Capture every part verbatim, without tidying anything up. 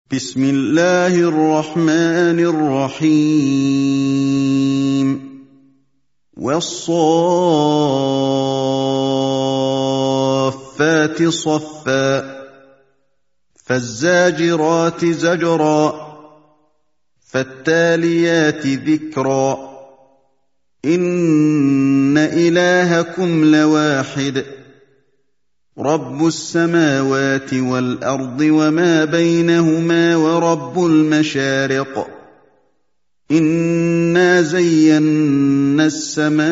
بسم الله الرحمن الرحيم والصافات صفا فالزاجرات زجرا فالتاليات ذكرا إن إلهكم لواحد رب السماوات والأرض وما بينهما ورب المشارق إنا زينا السماء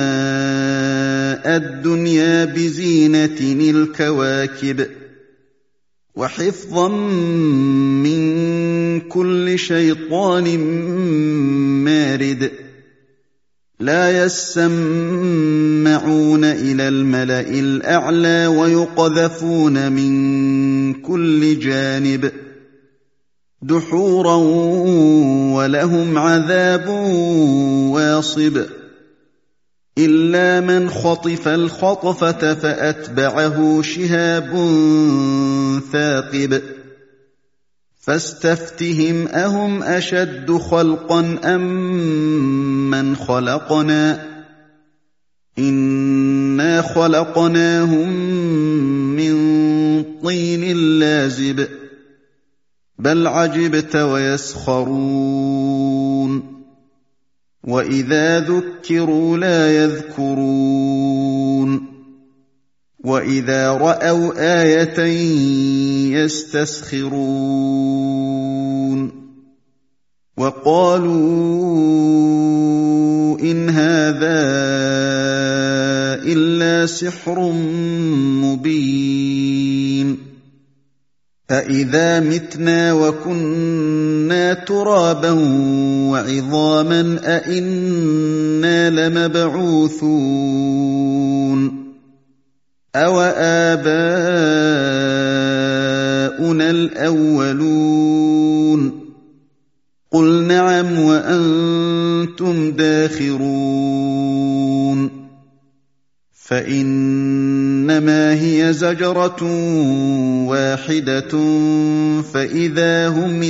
الدنيا بزينة الكواكب وحفظا من كل شيطان مارد لا يسمعون إلى الملأ الأعلى ويقذفون من كل جانب دحورا ولهم عذاب واصب إلا من خطف الخطفة فأتبعه شهاب ثاقب فاستفتهم أهم أشد خلقا أم من خلقنا إنا خلقناهم من طين لازب بل عجبت ويسخرون وإذا ذكروا لا يذكرون وإذا رأوا آية يستسخرون وقالوا إن هذا إلا سحر مبين أإذا متنا وكنا ترابا وعظاما أإنا لمبعوثون أَوَآبَاؤُنَا الْأَوَّلُونَ قُلْ نَعَمْ وَأَنْتُمْ دَاخِرُونَ فَإِنَّمَا هِيَ زَجْرَةٌ وَاحِدَةٌ فَإِذَا هُمْ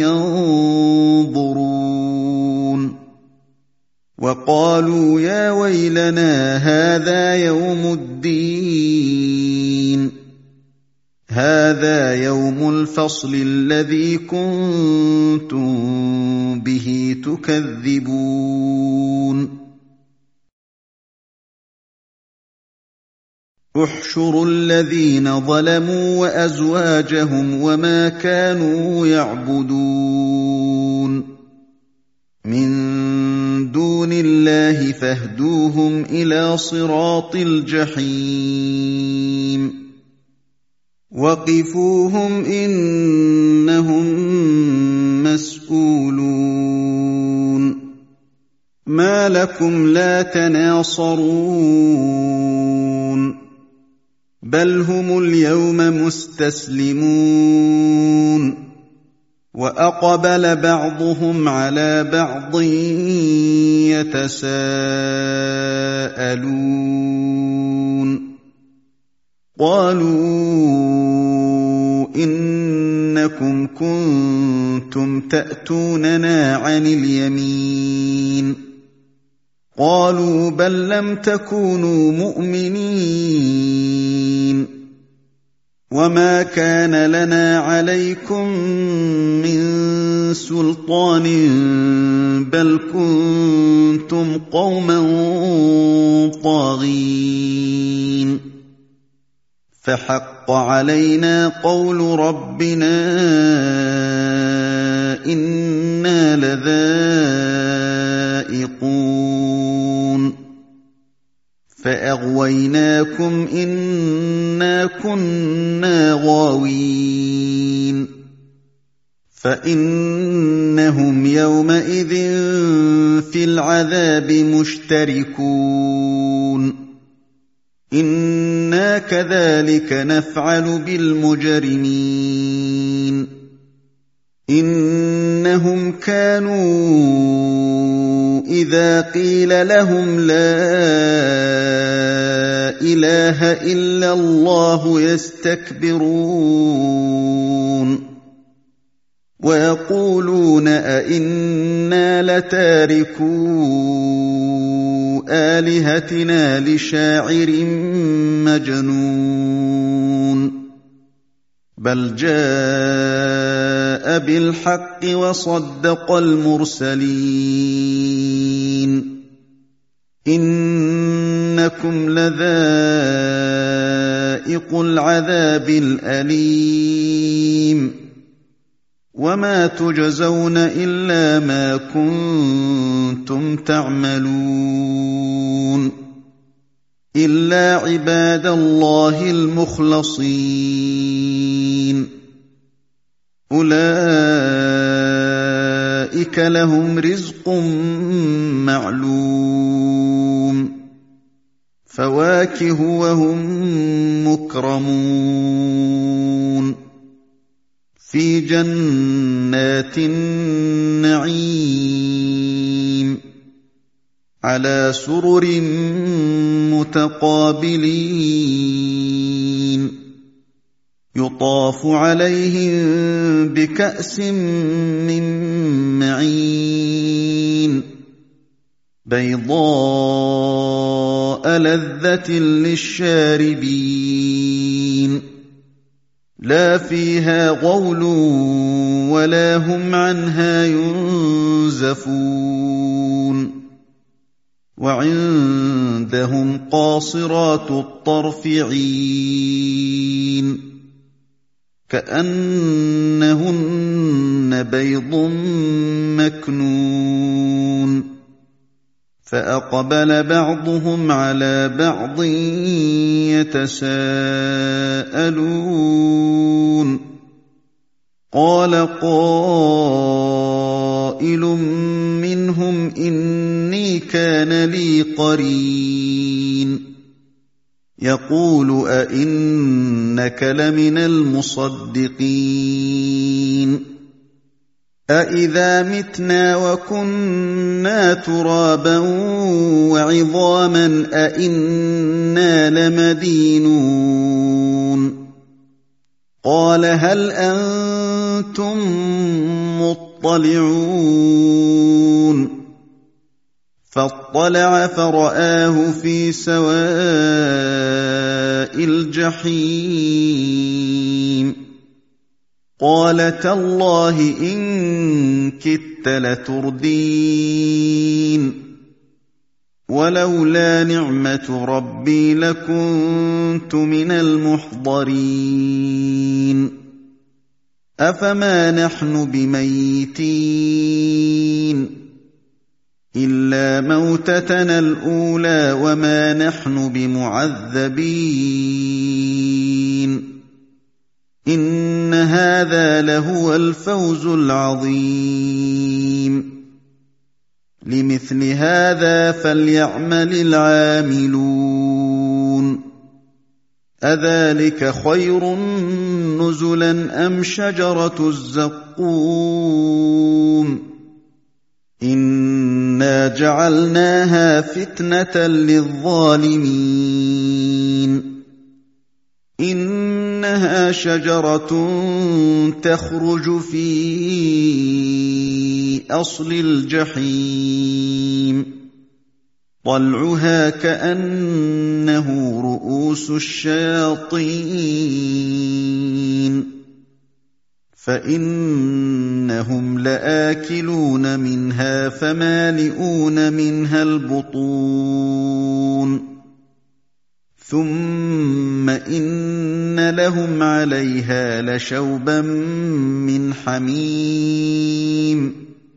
يَنظُرُونَ وَقَالُوا يَا وَيْلَنَا هَٰذَا يَوْمُ الدِّينِ هَٰذَا يَوْمُ الْفَصْلِ الَّذِي كُنتُم بِهِ تُكَذِّبُونَ احْشُرُوا الَّذِينَ ظَلَمُوا وَأَزْوَاجَهُمْ وَمَا كَانُوا يَعْبُدُونَ مِن دُونِ اللَّهِ فاهْدُوهُمْ إِلَىٰ صِرَاطِ الْجَحِيمِ وَقِفُوهُمْ إِنَّهُم مَّسْئُولُونَ مَا لَكُمْ لَا تَنَاصَرُونَ بَلْ هُمُ الْيَوْمَ مُسْتَسْلِمُونَ وَأَقْبَلَ بَعْضُهُمْ عَلَىٰ بَعْضٍ يَتَسَاءَلُونَ قَالُوا إِنَّكُمْ كُنتُمْ تَأْتُونَنَا عَنِ الْيَمِينِ قَالُوا بَل لَّمْ تَكُونُوا مُؤْمِنِينَ وَمَا كَانَ لَنَا عَلَيْكُم مِّن سُلْطَانٍ بَلْ كُنتُمْ قَوْمًا طَاغِينَ فَحَقَّ عَلَيْنَا قَوْلُ رَبِّنَا إِنَّا لَذَائِقُونَ فَأَغْوَيْنَاكُمْ إِنَّا كُنَّا غَاوِينَ فَإِنَّهُمْ يَوْمَئِذٍ فِي الْعَذَابِ مُشْتَرِكُونَ إِنَّا كَذَٰلِكَ نَفْعَلُ بِالْمُجْرِمِينَ إِنَّهُمْ كَانُوا إِذَا قِيلَ لَهُمْ لَا إِلَٰهَ إِلَّا اللَّهُ يَسْتَكْبِرُونَ ويقولون أئنا لتاركو آلهتنا لشاعر مجنون بل جاء بالحق وصدق المرسلين إنكم لذائق العذاب الأليم وما تجزون إلا ما كنتم تعملون إلا عباد الله المخلصين أولئك لهم رزق معلوم فواكه وهم مكرمون في جنات النعيم على سرر متقابلين يطاف عليهم بكأس من معين بيضاء لذة للشاربين لا فيها غول ولا هم عنها ينزفون وعندهم قاصرات الطرف عين كأنهن بيض مكنون فأقبل بعضهم على بعض يتساءلون قال قائل منهم إني كان لي قرين يقول أئنك لمن المصدقين أإذا متنا وكنا ترابا وعظاما أئنا لمدينون قال هل أنتم مطلعون فاطلع فرآه في سواء الجحيم قال تالله إن كدت لتردين ولولا نعمة ربي لكنت من المحضرين أفما نحن بميتين إلا موتتنا الأولى وما نحن بمعذبين إن هذا لهو الفوز العظيم لمثل هذا فليعمل العاملون أذلك خير نزلا أم شجرة الزقوم إنا جعلناها فتنة للظالمين إنها شجرة تخرج في أصل الجحيم طلعها كأنه رؤوس الشياطين فإنهم لآكلون منها فمالئون منها البطون ثم إن لهم عليها لشوبا من حميم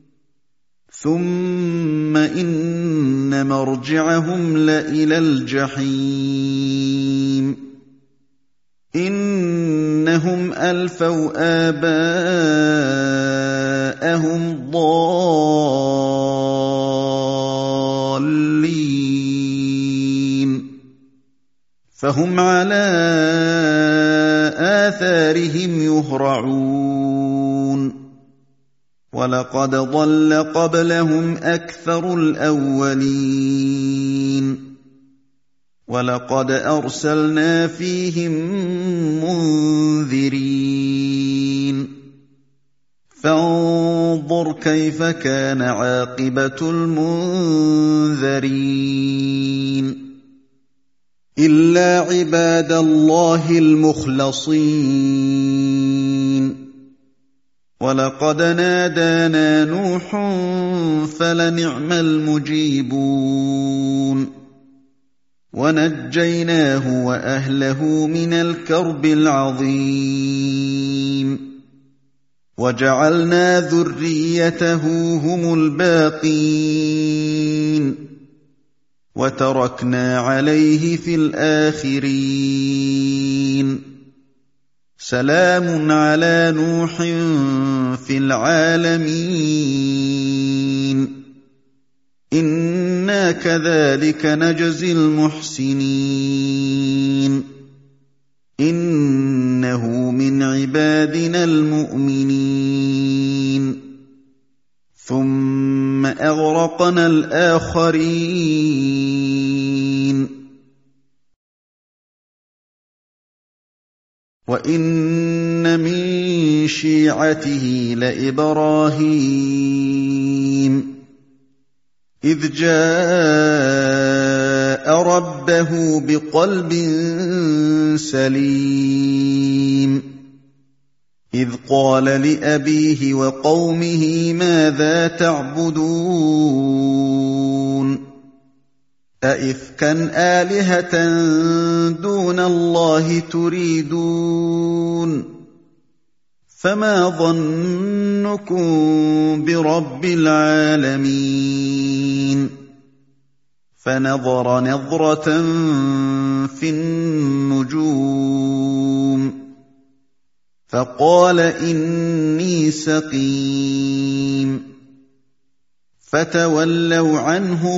ثم إن مرجعهم لإلى الجحيم إنهم ألفوا آباءهم ضالين فهم على آثارهم يهرعون ولقد ضل قبلهم أكثر الأولين ولقد أرسلنا فيهم منذرين فانظر كيف كان عاقبة المنذرين إلا عباد الله المخلصين ولقد نادانا نوح فلنعم المجيبون ونجيناه وأهله من الكرب العظيم وجعلنا ذريته هم الباقين وتركنا عليه في الآخرين سلام على نوح في العالمين إنا كذلك نجزي المحسنين إنه من عبادنا المؤمنين ثم أغرقنا الآخرين وإن من شيعته لإبراهيم إذ جاء ربه بقلب سليم إذ قال لأبيه وقومه ماذا تعبدون أئفكا آلهة دون الله تريدون فما ظنكم برب العالمين فنظر نظرة في النجوم فقال إني سقيم فتولوا عنه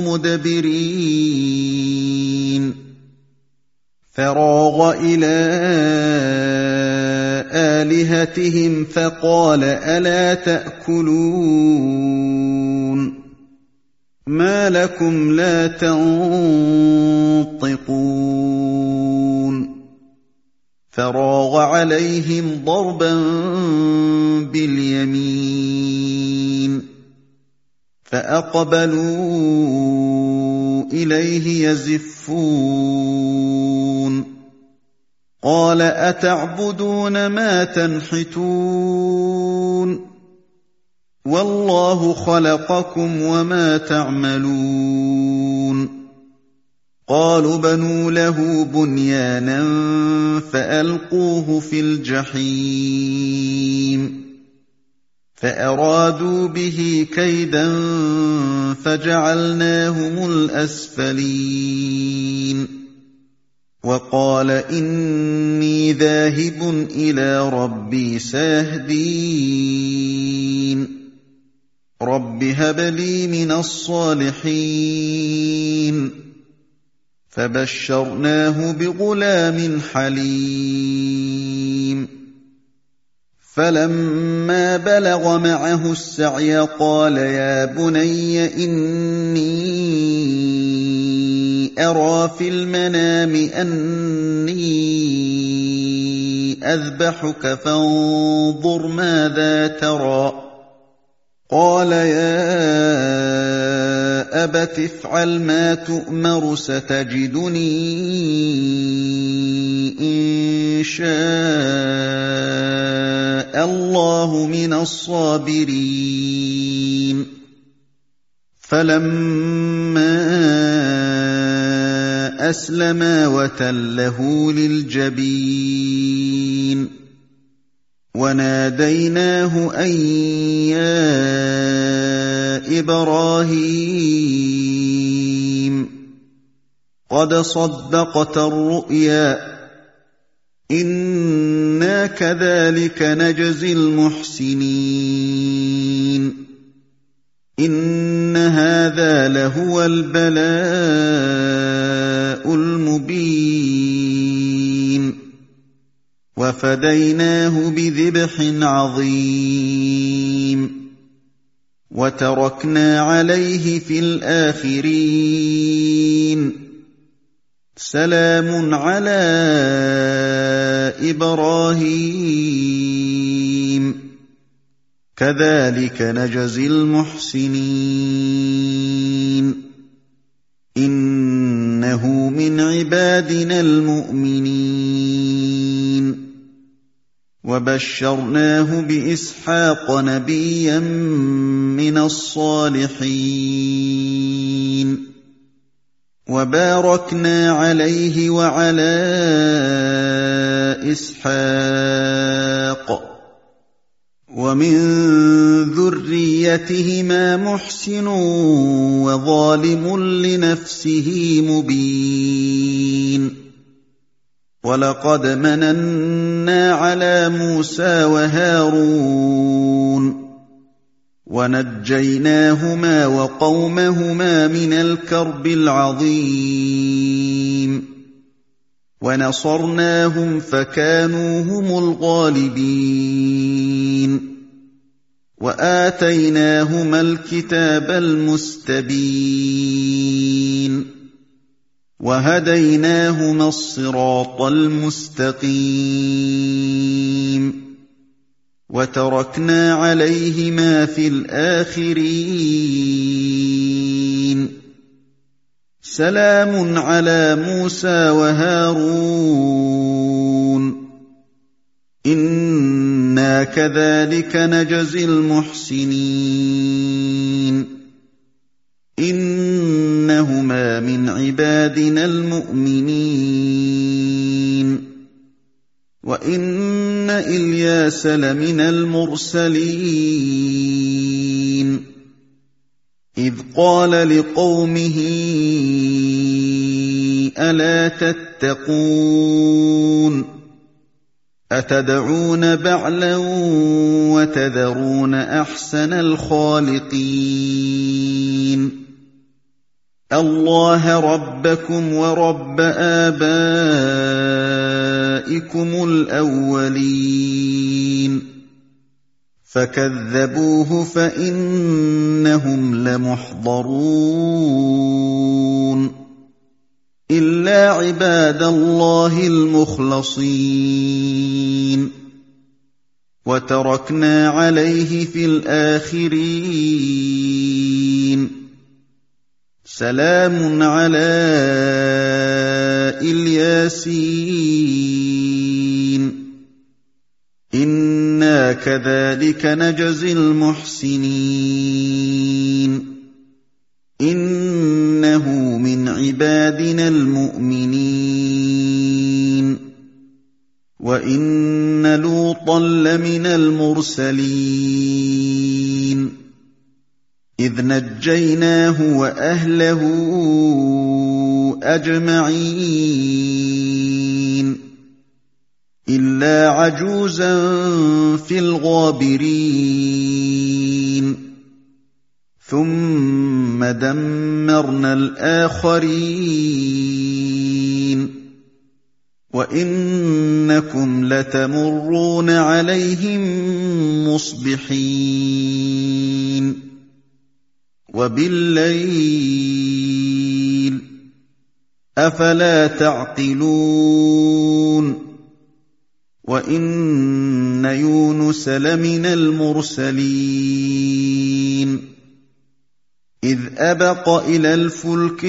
مدبرين فراغ إلى آلهتهم فقال ألا تأكلون ما لكم لا تنطقون فراغ عليهم ضربا باليمين فأقبلوا إليه يزفون قال أتعبدون ما تنحتون والله خلقكم وما تعملون قالوا بنوا له بنيانا فألقوه في الجحيم فأرادوا به كيدا فجعلناهم الأسفلين وقال إني ذاهب إلى ربي سيهدين رب هب لي من الصالحين فبشرناه بغلام حليم فلما بلغ معه السعي قال يا بني إني أرى في المنام أني أذبحك فانظر ماذا ترى قال يا أبت افعل ما تؤمر ستجدني إن شاء الله من الصابرين فلما أسلما وتله للجبين وناديناه أن يا إبراهيم قد صدقت الرؤيا إنا كذلك نجزي المحسنين إن هذا لهو البلاء المبين وفديناه بذبح عظيم وتركنا عليه في الآخرين سلام على إبراهيم كَذَٰلِكَ نَجْزِي الْمُحْسِنِينَ إِنَّهُ مِنْ عِبَادِنَا الْمُؤْمِنِينَ وَبَشَّرْنَاهُ بِإِسْحَاقَ نَبِيًّا مِّنَ الصَّالِحِينَ وَبَارَكْنَا عَلَيْهِ وَعَلَىٰ إِسْحَاقَ وَمِن ذُرِّيَّتِهِمَا مُحْسِنٌ وَظَالِمٌ لِّنَفْسِهِ مُبِينٌ وَلَقَدْ مَنَنَّا عَلَىٰ مُوسَىٰ وَهَارُونَ وَنَجَّيْنَاهُمَا وَقَوْمَهُمَا مِنَ الْكَرْبِ الْعَظِيمِ وَنَصَرْنَاهُمْ فَكَانُوا هُمُ الْغَالِبِينَ وَآتَيْنَاهُمَا الْكِتَابَ الْمُسْتَبِينَ وَهَدَيْنَاهُمَا الصِّرَاطَ الْمُسْتَقِيمَ وَتَرَكْنَا عَلَيْهِمَا فِي الْآخِرِينَ سَلَامٌ عَلَىٰ مُوسَىٰ وَهَارُونَ إِنَّا كَذَٰلِكَ نَجْزِي الْمُحْسِنِينَ إِنَّهُمَا مِنْ عِبَادِنَا الْمُؤْمِنِينَ وَإِنَّ إِلْيَاسَ لَمِنَ الْمُرْسَلِينَ إِذْ قَالَ لِقَوْمِهِ أَلَا تَتَّقُونَ أَتَدْعُونَ بَعْلًا وَتَذَرُونَ أَحْسَنَ الْخَالِقِينَ اللَّهَ رَبَّكُمْ وَرَبَّ آبَائِكُمُ الْأَوَّلِينَ فَكَذَّبُوهُ فَإِنَّهُمْ لَمُحْضَرُونَ إِلَّا عِبَادَ اللَّهِ الْمُخْلَصِينَ وَتَرَكْنَا عَلَيْهِ فِي الْآخِرِينَ سَلَامٌ عَلَىٰ الْيَاسِينَ إِنَّا كَذَٰلِكَ نَجْزِي الْمُحْسِنِينَ إِنَّهُ مِنْ عِبَادِنَا الْمُؤْمِنِينَ وَإِنَّ لُوطًا لَّمِنَ الْمُرْسَلِينَ إِذْ نَجَّيْنَاهُ وَأَهْلَهُ أَجْمَعِينَ إِلَّا عَجُوزًا فِي الْغَابِرِينَ ثُمَّ دَمَّرْنَا الْآخَرِينَ وَإِنَّكُمْ لَتَمُرُّونَ عَلَيْهِم مُّصْبِحِينَ وَبِاللَّيْلِ ۗ أَفَلَا تَعْقِلُونَ وَإِنَّ يُونُسَ لَمِنَ الْمُرْسَلِينَ إِذْ أَبَقَ إِلَى الْفُلْكِ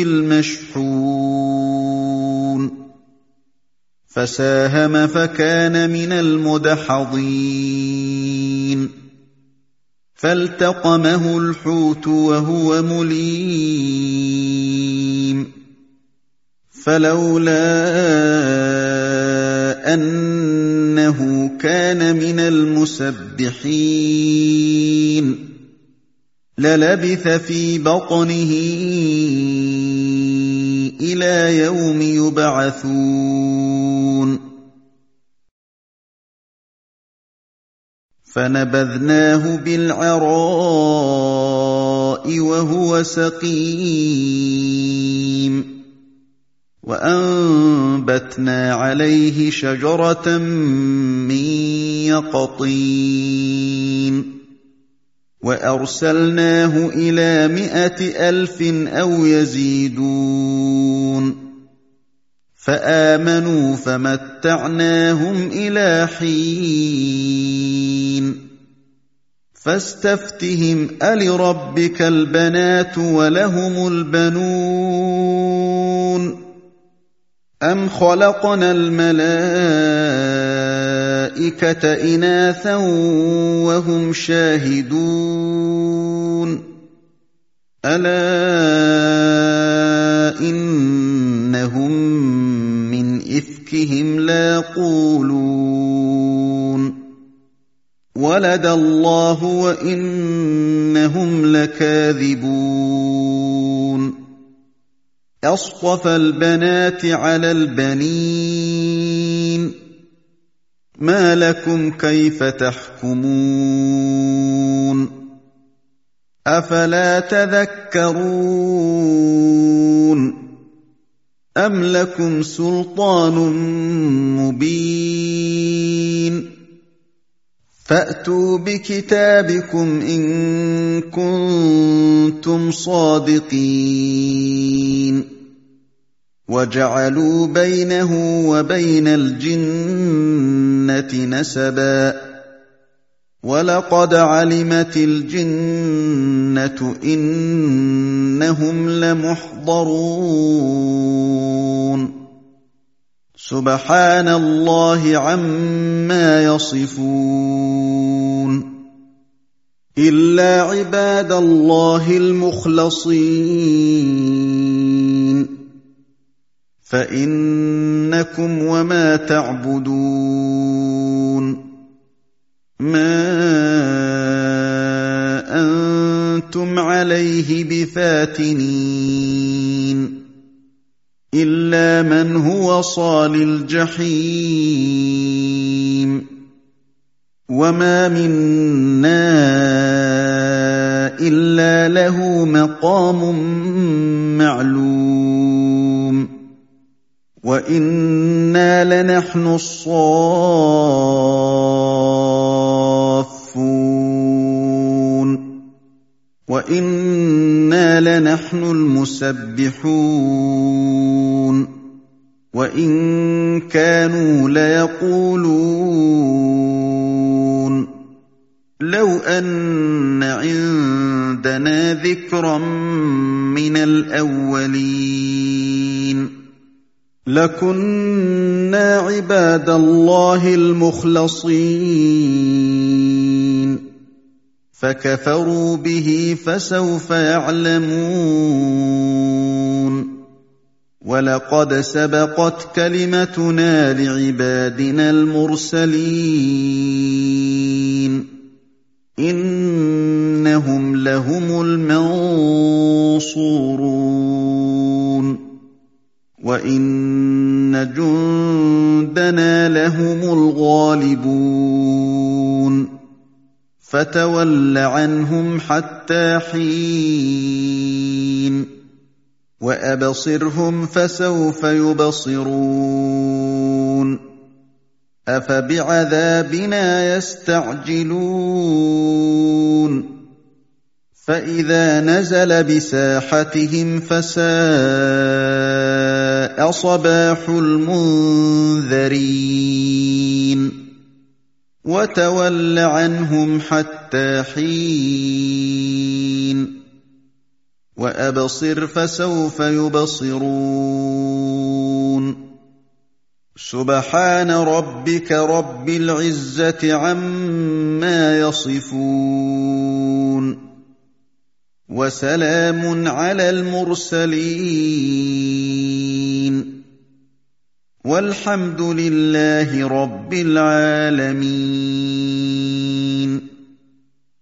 الْمَشْحُونِ فَسَاهَمَ فَكَانَ مِنَ الْمُدْحَضِينَ فَالْتَقَمَهُ الْحُوتُ وَهُوَ مُلِيمٌ فَلَوْلَا أَنَّهُ كَانَ مِنَ الْمُسَبِّحِينَ لَلَبِثَ فِي بَطْنِهِ إِلَىٰ يَوْمِ يُبْعَثُونَ فَنَبَذْنَاهُ بِالْعَرَاءِ وَهُوَ سَقِيمٌ وَأَنبَتْنَا عَلَيْهِ شَجَرَةً مِّن يَقْطِينٍ وَأَرْسَلْنَاهُ إِلَىٰ مِائَةِ أَلْفٍ أَوْ يَزِيدُونَ فَآمَنُوا فَمَتَّعْنَاهُمْ إِلَىٰ حِينٍ فاستفتهم ألربك البنات ولهم البنون أم خلقنا الملائكة إناثا وهم شاهدون ألا إنهم من إفكهم ليقولون ولد الله وإنهم لكاذبون أصطفى البنات على البنين ما لكم كيف تحكمون أفلا تذكرون أم لكم سلطان مبين فأتوا بكتابكم إن كنتم صادقين وجعلوا بينه وبين الجنة نسبا ولقد علمت الجنة إنهم لمحضرون سبحان الله عما يصفون إلا عباد الله المخلصين فإنكم وما تعبدون ما أنتم عليه بفاتنين إلا من هو صال الجحيم وما منا إلا له مقام معلوم وإنا لنحن الصافون وإنا لنحن المسبحون وإن كانوا ليقولون لو أن عندنا ذكرا من الأولين لكنا عباد الله المخلصين فكفروا به فسوف يعلمون ولقد سبقت كلمتنا لعبادنا المرسلين إنهم لهم المنصورون وإن جندنا لهم الغالبون فتول عنهم حتى حين وأبصرهم فسوف يبصرون أفبعذابنا يستعجلون فإذا نزل بساحتهم فساء صباح المنذرين وتول عنهم حتى حين وأبصر فسوف يبصرون سبحان ربك رب العزة عما يصفون وسلام على المرسلين والحمد لله رب العالمين.